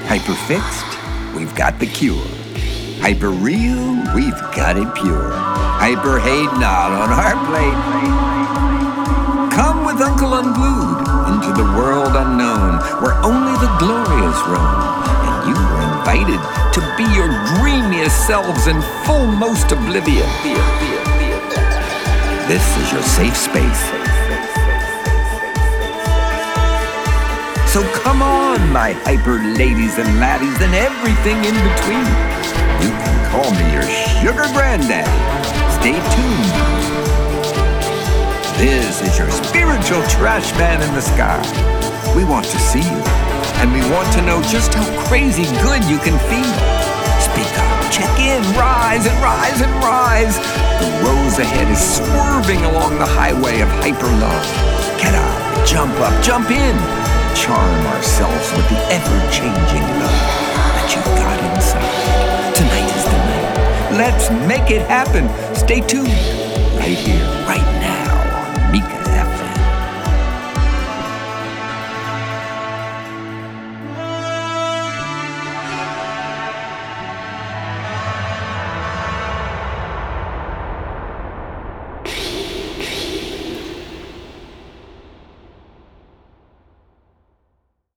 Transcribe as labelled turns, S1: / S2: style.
S1: Hyper fixed, we've got the cure. Hyper real, we've got it pure. Hyper hate not on our plate. Come with Uncle Unglued into the world unknown, where only the glorious roam. And you are invited to be your dreamiest selves in full most oblivion. This is your safe space. So come on, my hyper ladies and laddies and everything in between. You can call me your sugar granddaddy. Stay tuned. This is your spiritual trash man in the sky. We want to see you, and we want to know just how crazy good you can feel. Speak up, check in, rise and rise and rise. The rose ahead is swerving along the highway of hyper love. Get up, jump in. Charm ourselves with the ever-changing love that you've got inside. Tonight is the night. Let's make it happen. Stay tuned. Right here, right